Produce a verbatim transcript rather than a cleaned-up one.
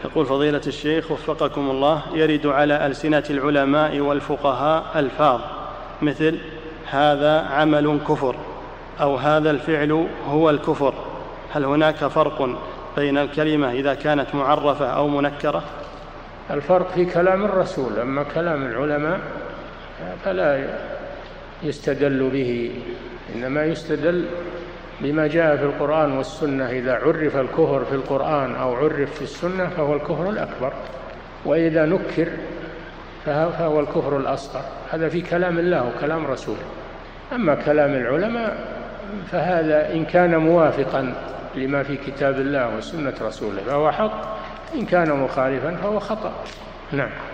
يقول فضيلة الشيخ وفقكم الله، يرد على ألسنة العلماء والفقهاء ألفاظ مثل هذا عمل كفر أو هذا الفعل هو الكفر، هل هناك فرق بين الكلمة إذا كانت معرفة أو منكرة؟ الفرق في كلام الرسول، أما كلام العلماء فلا يستدل به، إنما يستدل بما جاء في القرآن والسنة. إذا عرف الكفر في القرآن أو عرف في السنة فهو الكفر الأكبر، وإذا نكر فهو الكفر الأصغر. هذا في كلام الله وكلام رسوله. أما كلام العلماء فهذا إن كان موافقا لما في كتاب الله وسنة رسوله فهو حق، إن كان مخالفا فهو خطأ. نعم.